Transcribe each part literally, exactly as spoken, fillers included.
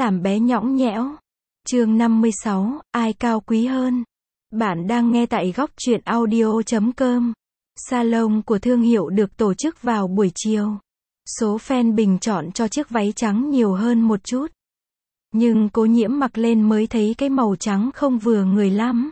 làm bé nhõng nhẽo. Chương năm mươi sáu, ai cao quý hơn? Bạn đang nghe tại góc truyện audio chấm com. Salon của thương hiệu được tổ chức vào buổi chiều. Số fan bình chọn cho chiếc váy trắng nhiều hơn một chút. Nhưng Cố Nhiễm mặc lên mới thấy cái màu trắng không vừa người lắm.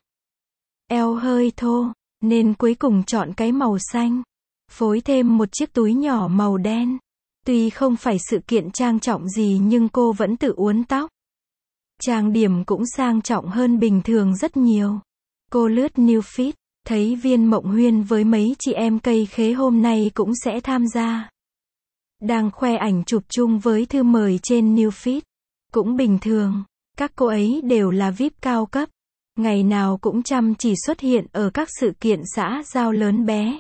Eo hơi thô, nên cuối cùng chọn cái màu xanh. Phối thêm một chiếc túi nhỏ màu đen. Tuy không phải sự kiện trang trọng gì nhưng cô vẫn tự uốn tóc. Trang điểm cũng sang trọng hơn bình thường rất nhiều. Cô lướt New Feed, thấy Viên Mộng Huyên với mấy chị em cây khế hôm nay cũng sẽ tham gia. Đang khoe ảnh chụp chung với thư mời trên New Feed. Cũng bình thường, các cô ấy đều là vi ai pi cao cấp. Ngày nào cũng chăm chỉ xuất hiện ở các sự kiện xã giao lớn bé.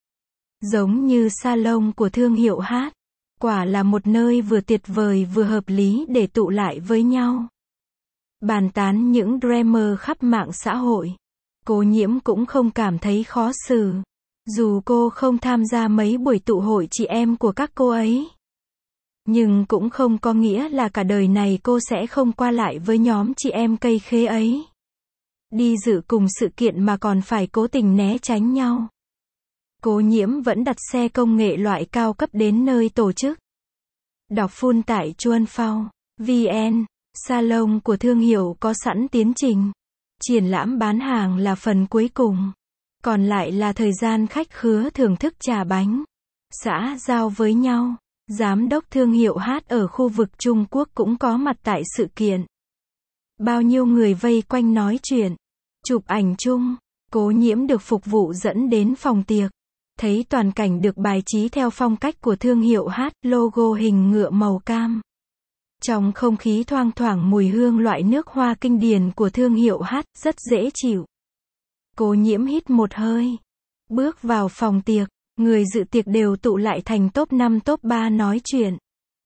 Giống như salon của thương hiệu hát. Quả là một nơi vừa tuyệt vời vừa hợp lý để tụ lại với nhau. Bàn tán những drama khắp mạng xã hội. Cố Nhiễm cũng không cảm thấy khó xử. Dù cô không tham gia mấy buổi tụ hội chị em của các cô ấy. Nhưng cũng không có nghĩa là cả đời này cô sẽ không qua lại với nhóm chị em cây khế ấy. Đi dự cùng sự kiện mà còn phải cố tình né tránh nhau. Cố Nhiễm vẫn đặt xe công nghệ loại cao cấp đến nơi tổ chức. Đọc full tại chuan phao chấm vn, salon của thương hiệu có sẵn tiến trình. Triển lãm bán hàng là phần cuối cùng. Còn lại là thời gian khách khứa thưởng thức trà bánh. Xã giao với nhau. Giám đốc thương hiệu hát ở khu vực Trung Quốc cũng có mặt tại sự kiện. Bao nhiêu người vây quanh nói chuyện. Chụp ảnh chung. Cố Nhiễm được phục vụ dẫn đến phòng tiệc. Thấy toàn cảnh được bài trí theo phong cách của thương hiệu hát, logo hình ngựa màu cam. Trong không khí thoang thoảng mùi hương loại nước hoa kinh điển của thương hiệu hát, rất dễ chịu. Cố Nhiễm hít một hơi. Bước vào phòng tiệc, người dự tiệc đều tụ lại thành top năm top ba nói chuyện.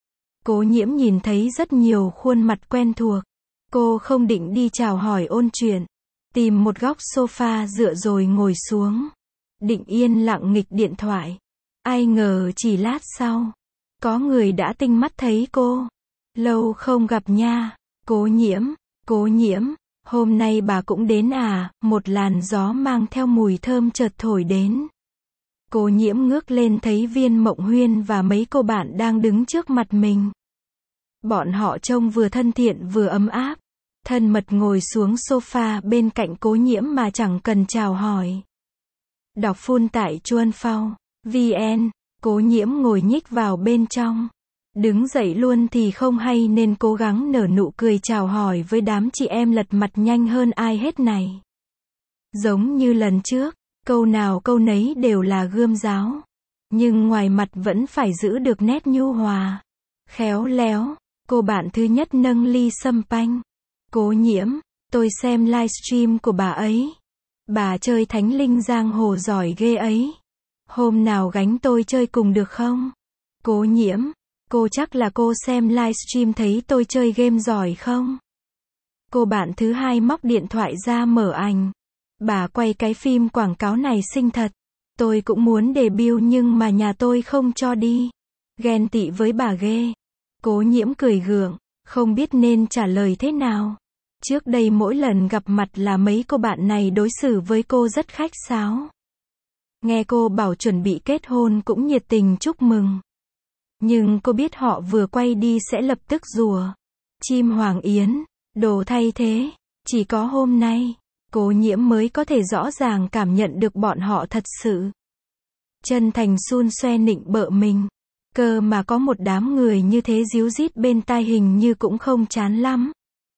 Cố Nhiễm nhìn thấy rất nhiều khuôn mặt quen thuộc. Cô không định đi chào hỏi ôn chuyện. Tìm một góc sofa dựa rồi ngồi xuống. Định yên lặng nghịch điện thoại. Ai ngờ chỉ lát sau, có người đã tinh mắt thấy cô. Lâu không gặp nha. Cố Nhiễm, Cố Nhiễm, hôm nay bà cũng đến à? Một làn gió mang theo mùi thơm chợt thổi đến. Cố Nhiễm ngước lên thấy Viên Mộng Huyên và mấy cô bạn đang đứng trước mặt mình. Bọn họ trông vừa thân thiện vừa ấm áp. Thân mật ngồi xuống sofa bên cạnh Cố Nhiễm mà chẳng cần chào hỏi. Đọc full tại chuan phao chấm vn, Cố Nhiễm ngồi nhích vào bên trong. Đứng dậy luôn thì không hay nên cố gắng nở nụ cười chào hỏi với đám chị em lật mặt nhanh hơn ai hết này. Giống như lần trước, câu nào câu nấy đều là gươm giáo. Nhưng ngoài mặt vẫn phải giữ được nét nhu hòa. Khéo léo, cô bạn thứ nhất nâng ly sâm panh. Cố Nhiễm, tôi xem livestream của bà ấy. Bà chơi thánh linh giang hồ giỏi ghê ấy. Hôm nào gánh tôi chơi cùng được không? Cố Nhiễm, cô chắc là cô xem livestream thấy tôi chơi game giỏi không? Cô bạn thứ hai móc điện thoại ra mở ảnh. Bà quay cái phim quảng cáo này xinh thật. Tôi cũng muốn debut nhưng mà nhà tôi không cho đi. Ghen tị với bà ghê. Cố Nhiễm cười gượng, không biết nên trả lời thế nào. Trước đây mỗi lần gặp mặt là mấy cô bạn này đối xử với cô rất khách sáo. Nghe cô bảo chuẩn bị kết hôn cũng nhiệt tình chúc mừng. Nhưng cô biết họ vừa quay đi sẽ lập tức rùa. Chim hoàng yến, đồ thay thế. Chỉ có hôm nay, Cố Nhiễm mới có thể rõ ràng cảm nhận được bọn họ thật sự chân thành xun xoe nịnh bợ mình. Cơ mà có một đám người như thế díu dít bên tai hình như cũng không chán lắm.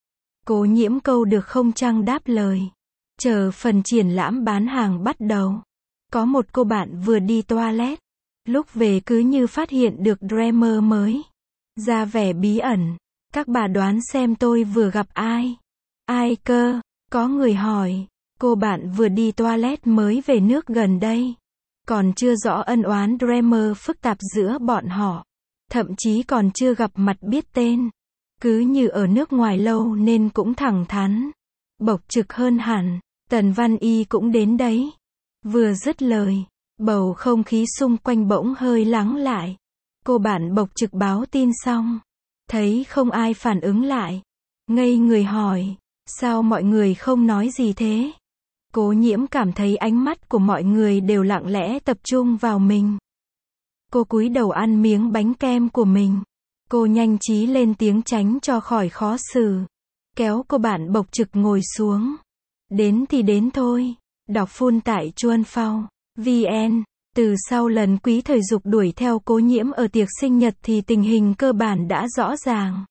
Cố Nhiễm câu được không chăng đáp lời. Chờ phần triển lãm bán hàng bắt đầu. Có một cô bạn vừa đi toilet. Lúc về cứ như phát hiện được drama mới. Ra vẻ bí ẩn. Các bà đoán xem tôi vừa gặp ai? Ai cơ? Có người hỏi. Cô bạn vừa đi toilet mới về nước gần đây. Còn chưa rõ ân oán drama phức tạp giữa bọn họ. Thậm chí còn chưa gặp mặt biết tên. Cứ như ở nước ngoài lâu nên cũng thẳng thắn. Bộc trực hơn hẳn. Tần Văn Y cũng đến đấy. Vừa dứt lời, bầu không khí xung quanh bỗng hơi lắng lại. Cô bạn bộc trực báo tin xong. Thấy không ai phản ứng lại. Ngây người hỏi, sao mọi người không nói gì thế? Cố Nhiễm cảm thấy ánh mắt của mọi người đều lặng lẽ tập trung vào mình. Cô cúi đầu ăn miếng bánh kem của mình. Cô nhanh trí lên tiếng tránh cho khỏi khó xử. Kéo cô bạn Bộc Trực ngồi xuống. Đến thì đến thôi. Đọc full tại chuan phao chấm vn. Từ sau lần Quý Thời Dục đuổi theo Cố Nhiễm ở tiệc sinh nhật thì tình hình cơ bản đã rõ ràng.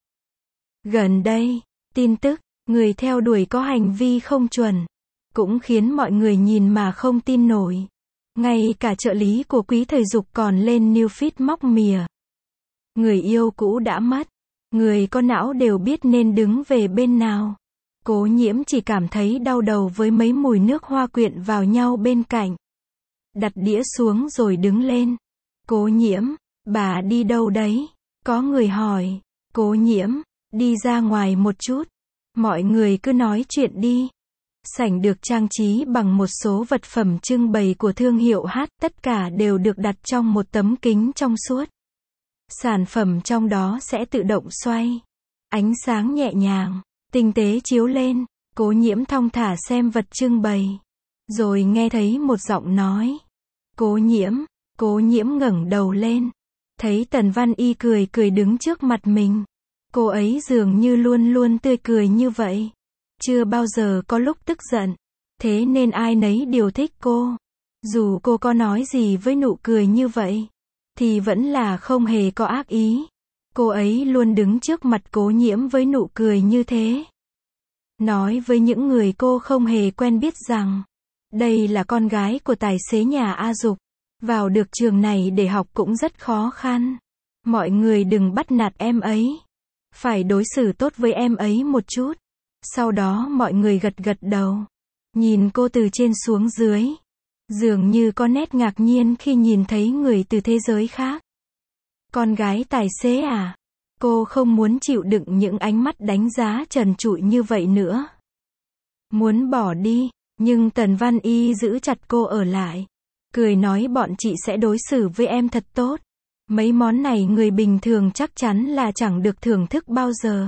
Gần đây, tin tức, người theo đuổi có hành vi không chuẩn, cũng khiến mọi người nhìn mà không tin nổi. Ngay cả trợ lý của Quý Thời Dục còn lên new feed móc mỉa. Người yêu cũ đã mất. Người có não đều biết nên đứng về bên nào. Cố Nhiễm chỉ cảm thấy đau đầu với mấy mùi nước hoa quyện vào nhau bên cạnh. Đặt đĩa xuống rồi đứng lên. Cố Nhiễm, bà đi đâu đấy? Có người hỏi. Cố Nhiễm, đi ra ngoài một chút. Mọi người cứ nói chuyện đi. Sảnh được trang trí bằng một số vật phẩm trưng bày của thương hiệu hát, tất cả đều được đặt trong một tấm kính trong suốt. Sản phẩm trong đó sẽ tự động xoay. Ánh sáng nhẹ nhàng, tinh tế chiếu lên. Cố Nhiễm thong thả xem vật trưng bày. Rồi nghe thấy một giọng nói. Cố Nhiễm, Cố Nhiễm ngẩng đầu lên. Thấy Tần Văn Y cười cười đứng trước mặt mình. Cô ấy dường như luôn luôn tươi cười như vậy. Chưa bao giờ có lúc tức giận. Thế nên ai nấy đều thích cô. Dù cô có nói gì với nụ cười như vậy, thì vẫn là không hề có ác ý. Cô ấy luôn đứng trước mặt Cố Nhiễm với nụ cười như thế. Nói với những người cô không hề quen biết rằng, đây là con gái của tài xế nhà A Dục. Vào được trường này để học cũng rất khó khăn. Mọi người đừng bắt nạt em ấy. Phải đối xử tốt với em ấy một chút. Sau đó mọi người gật gật đầu. Nhìn cô từ trên xuống dưới. Dường như có nét ngạc nhiên khi nhìn thấy người từ thế giới khác. Con gái tài xế à? Cô không muốn chịu đựng những ánh mắt đánh giá trần trụi như vậy nữa. Muốn bỏ đi, nhưng Tần Văn Y giữ chặt cô ở lại. Cười nói bọn chị sẽ đối xử với em thật tốt. Mấy món này người bình thường chắc chắn là chẳng được thưởng thức bao giờ.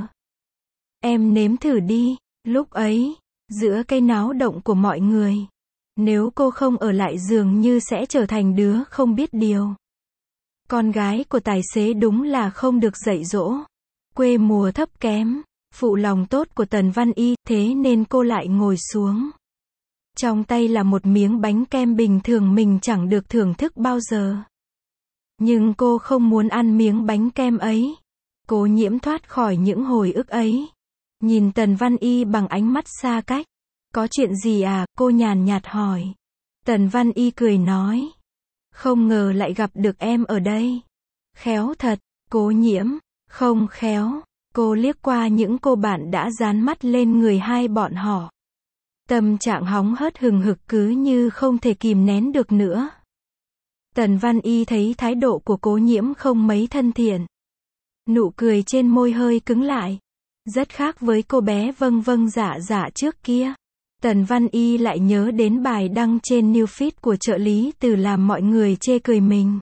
Em nếm thử đi. Lúc ấy, giữa cái náo động của mọi người, nếu cô không ở lại dường như sẽ trở thành đứa không biết điều. Con gái của tài xế đúng là không được dạy dỗ. Quê mùa thấp kém, phụ lòng tốt của Tần Văn Y, thế nên cô lại ngồi xuống. Trong tay là một miếng bánh kem bình thường mình chẳng được thưởng thức bao giờ. Nhưng cô không muốn ăn miếng bánh kem ấy. Cố Nhiễm thoát khỏi những hồi ức ấy. Nhìn Tần Văn Y bằng ánh mắt xa cách. Có chuyện gì à? Cô nhàn nhạt hỏi. Tần Văn Y cười nói. Không ngờ lại gặp được em ở đây. Khéo thật. Cố Nhiễm. Không khéo. Cô liếc qua những cô bạn đã dán mắt lên người hai bọn họ. Tâm trạng hóng hớt hừng hực cứ như không thể kìm nén được nữa. Tần Văn Y thấy thái độ của Cố Nhiễm không mấy thân thiện. Nụ cười trên môi hơi cứng lại. Rất khác với cô bé vâng vâng dạ dạ trước kia. Tần Văn Y lại nhớ đến bài đăng trên new feed của trợ lý Từ làm mọi người chê cười mình.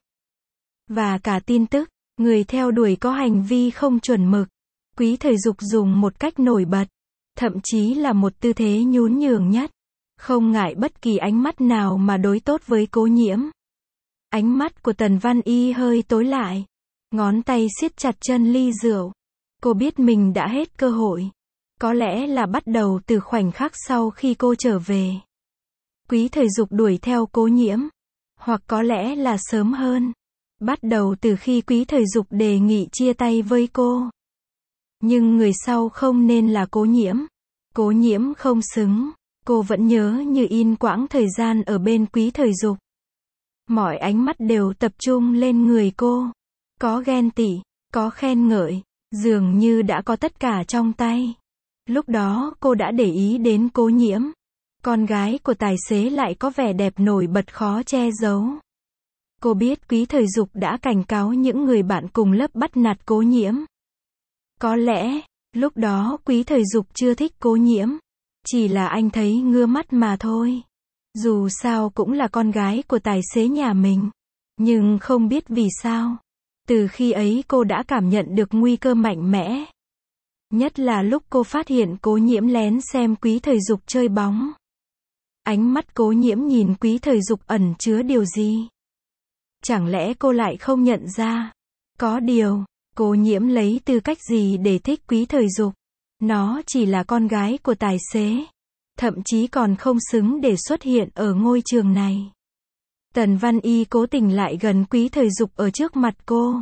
Và cả tin tức, người theo đuổi có hành vi không chuẩn mực. Quý Thời Dục dùng một cách nổi bật. Thậm chí là một tư thế nhún nhường nhất. Không ngại bất kỳ ánh mắt nào mà đối tốt với Cố Nhiễm. Ánh mắt của Tần Văn Y hơi tối lại. Ngón tay siết chặt chân ly rượu. Cô biết mình đã hết cơ hội. Có lẽ là bắt đầu từ khoảnh khắc sau khi cô trở về. Quý Thời Dục đuổi theo Cố Nhiễm. Hoặc có lẽ là sớm hơn. Bắt đầu từ khi Quý Thời Dục đề nghị chia tay với cô. Nhưng người sau không nên là Cố Nhiễm. Cố Nhiễm không xứng. Cô vẫn nhớ như in quãng thời gian ở bên Quý Thời Dục. Mọi ánh mắt đều tập trung lên người cô. Có ghen tị, có khen ngợi, dường như đã có tất cả trong tay. Lúc đó cô đã để ý đến Cố Nhiễm. Con gái của tài xế lại có vẻ đẹp nổi bật khó che giấu. Cô biết Quý Thời Dục đã cảnh cáo những người bạn cùng lớp bắt nạt Cố Nhiễm. Có lẽ, lúc đó Quý Thời Dục chưa thích Cố Nhiễm. Chỉ là anh thấy ngứa mắt mà thôi. Dù sao cũng là con gái của tài xế nhà mình. Nhưng không biết vì sao. Từ khi ấy cô đã cảm nhận được nguy cơ mạnh mẽ. Nhất là lúc cô phát hiện Cố Nhiễm lén xem Quý Thời Dục chơi bóng. Ánh mắt Cố Nhiễm nhìn Quý Thời Dục ẩn chứa điều gì? Chẳng lẽ cô lại không nhận ra? Có điều, Cố Nhiễm lấy tư cách gì để thích Quý Thời Dục? Nó chỉ là con gái của tài xế. Thậm chí còn không xứng để xuất hiện ở ngôi trường này. Tần Văn Y cố tình lại gần Quý Thời Dục ở trước mặt cô.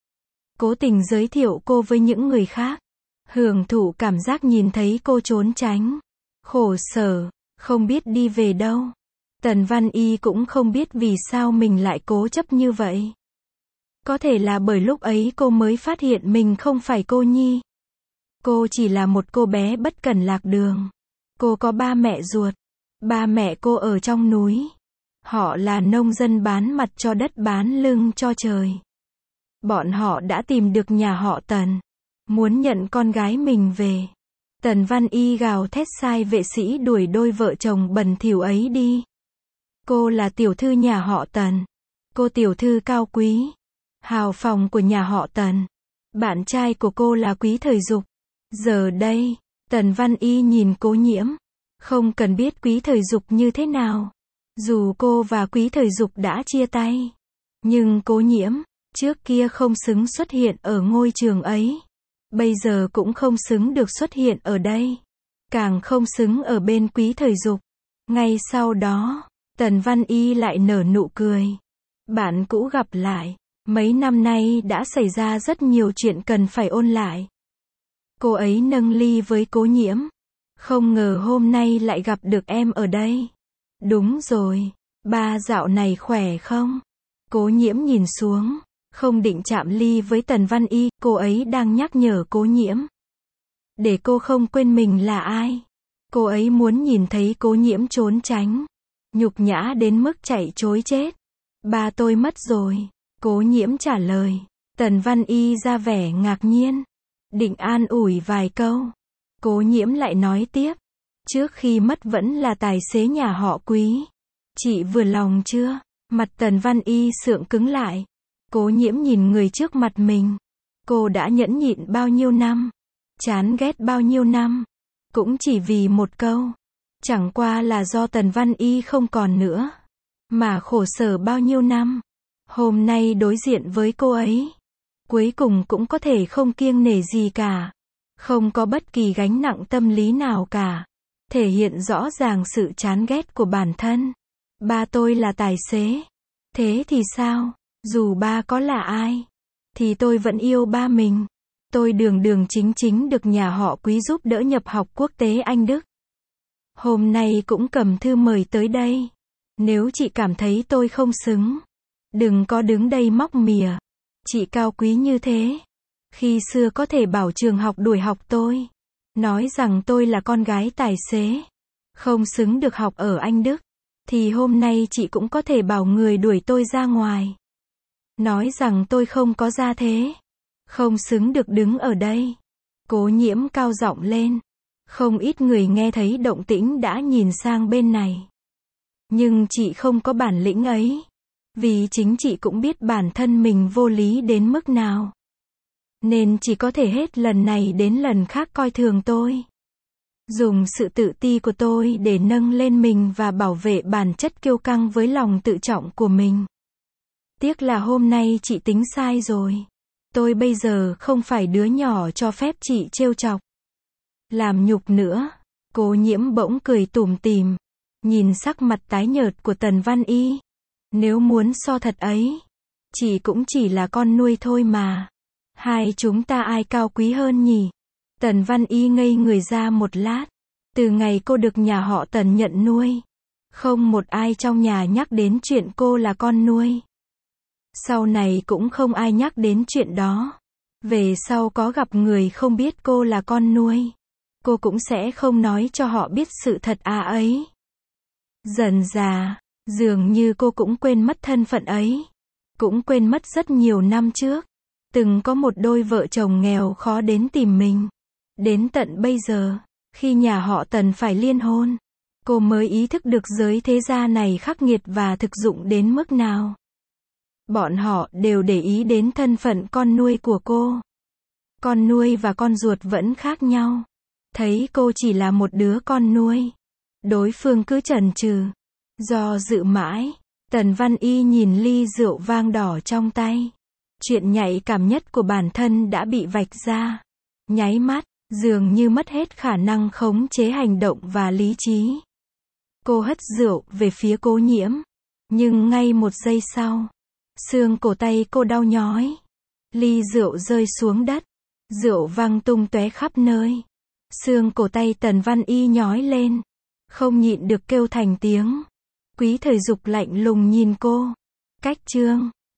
Cố tình giới thiệu cô với những người khác. Hưởng thụ cảm giác nhìn thấy cô trốn tránh. Khổ sở, không biết đi về đâu. Tần Văn Y cũng không biết vì sao mình lại cố chấp như vậy. Có thể là bởi lúc ấy cô mới phát hiện mình không phải cô nhi. Cô chỉ là một cô bé bất cẩn lạc đường. Cô có ba mẹ ruột. Ba mẹ cô ở trong núi. Họ là nông dân bán mặt cho đất bán lưng cho trời. Bọn họ đã tìm được nhà họ Tần. Muốn nhận con gái mình về. Tần Văn Y gào thét sai vệ sĩ đuổi đôi vợ chồng bẩn thỉu ấy đi. Cô là tiểu thư nhà họ Tần. Cô tiểu thư cao quý. Hào phóng của nhà họ Tần. Bạn trai của cô là Quý Thời Dục. Giờ đây, Tần Văn Y nhìn Cố Nhiễm. Không cần biết Quý Thời Dục như thế nào. Dù cô và Quý Thời Dục đã chia tay. Nhưng Cố Nhiễm, trước kia không xứng xuất hiện ở ngôi trường ấy. Bây giờ cũng không xứng được xuất hiện ở đây. Càng không xứng ở bên Quý Thời Dục. Ngay sau đó, Tần Văn Y lại nở nụ cười. Bạn cũ gặp lại. Mấy năm nay đã xảy ra rất nhiều chuyện cần phải ôn lại. Cô ấy nâng ly với Cố Nhiễm. Không ngờ hôm nay lại gặp được em ở đây. Đúng rồi, ba dạo này khỏe không? Cố Nhiễm nhìn xuống, không định chạm ly với Tần Văn Y, cô ấy đang nhắc nhở Cố Nhiễm. Để cô không quên mình là ai. Cô ấy muốn nhìn thấy Cố Nhiễm trốn tránh. Nhục nhã đến mức chạy trối chết. Ba tôi mất rồi. Cố Nhiễm trả lời. Tần Văn Y ra vẻ ngạc nhiên. Định an ủi vài câu. Cố Nhiễm lại nói tiếp. Trước khi mất vẫn là tài xế nhà họ Quý. Chị vừa lòng chưa? Mặt Tần Văn Y sượng cứng lại. Cố Nhiễm nhìn người trước mặt mình. Cô đã nhẫn nhịn bao nhiêu năm? Chán ghét bao nhiêu năm? Cũng chỉ vì một câu. Chẳng qua là do Tần Văn Y không còn nữa. Mà khổ sở bao nhiêu năm. Hôm nay đối diện với cô ấy. Cuối cùng cũng có thể không kiêng nể gì cả. Không có bất kỳ gánh nặng tâm lý nào cả. Thể hiện rõ ràng sự chán ghét của bản thân. Ba tôi là tài xế. Thế thì sao? Dù ba có là ai, thì tôi vẫn yêu ba mình. Tôi đường đường chính chính được nhà họ Quý giúp đỡ nhập học quốc tế Anh Đức. Hôm nay cũng cầm thư mời tới đây. Nếu chị cảm thấy tôi không xứng, đừng có đứng đây móc mỉa. Chị cao quý như thế. Khi xưa có thể bảo trường học đuổi học tôi. Nói rằng tôi là con gái tài xế. Không xứng được học ở Anh Đức. Thì hôm nay chị cũng có thể bảo người đuổi tôi ra ngoài. Nói rằng tôi không có gia thế. Không xứng được đứng ở đây. Cố Nhiễm cao giọng lên. Không ít người nghe thấy động tĩnh đã nhìn sang bên này. Nhưng chị không có bản lĩnh ấy. Vì chính chị cũng biết bản thân mình vô lý đến mức nào. Nên chỉ có thể hết lần này đến lần khác coi thường tôi. Dùng sự tự ti của tôi để nâng lên mình và bảo vệ bản chất kiêu căng với lòng tự trọng của mình. Tiếc là hôm nay chị tính sai rồi. Tôi bây giờ không phải đứa nhỏ cho phép chị trêu chọc. Làm nhục nữa. Cố Nhiễm bỗng cười tủm tỉm. Nhìn sắc mặt tái nhợt của Tần Văn Y. Nếu muốn so thật ấy. Chị cũng chỉ là con nuôi thôi mà. Hai chúng ta ai cao quý hơn nhỉ? Tần Văn Y ngây người ra một lát. Từ ngày cô được nhà họ Tần nhận nuôi. Không một ai trong nhà nhắc đến chuyện cô là con nuôi. Sau này cũng không ai nhắc đến chuyện đó. Về sau có gặp người không biết cô là con nuôi. Cô cũng sẽ không nói cho họ biết sự thật à ấy. Dần dà, dường như cô cũng quên mất thân phận ấy. Cũng quên mất rất nhiều năm trước. Từng có một đôi vợ chồng nghèo khó đến tìm mình. Đến tận bây giờ, khi nhà họ Tần phải liên hôn, cô mới ý thức được giới thế gia này khắc nghiệt và thực dụng đến mức nào. Bọn họ đều để ý đến thân phận con nuôi của cô. Con nuôi và con ruột vẫn khác nhau. Thấy cô chỉ là một đứa con nuôi, đối phương cứ chần chừ, do dự mãi. Tần Văn Y nhìn ly rượu vang đỏ trong tay. Chuyện nhạy cảm nhất của bản thân đã bị vạch ra. Nháy mắt, dường như mất hết khả năng khống chế hành động và lý trí. Cô hất rượu về phía Cố Nhiễm. Nhưng ngay một giây sau, xương cổ tay cô đau nhói. Ly rượu rơi xuống đất. Rượu văng tung tóe khắp nơi. Xương cổ tay Tần Văn Y nhói lên. Không nhịn được kêu thành tiếng. Quý Thời Dục lạnh lùng nhìn cô. Cách chương